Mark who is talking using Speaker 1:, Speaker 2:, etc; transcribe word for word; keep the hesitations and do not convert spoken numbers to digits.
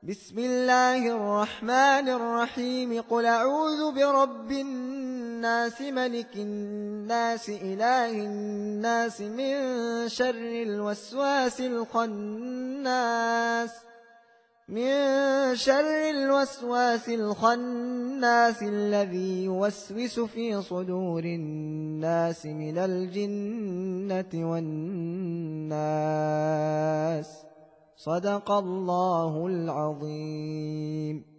Speaker 1: بسم الله الرحمن الرحيم قل أعوذ برب الناس ملك الناس إله الناس من شر الوسواس الخناس من شر الوسواس الخناس الذي يوسوس في صدور الناس من الجنة والناس. صدق الله العظيم.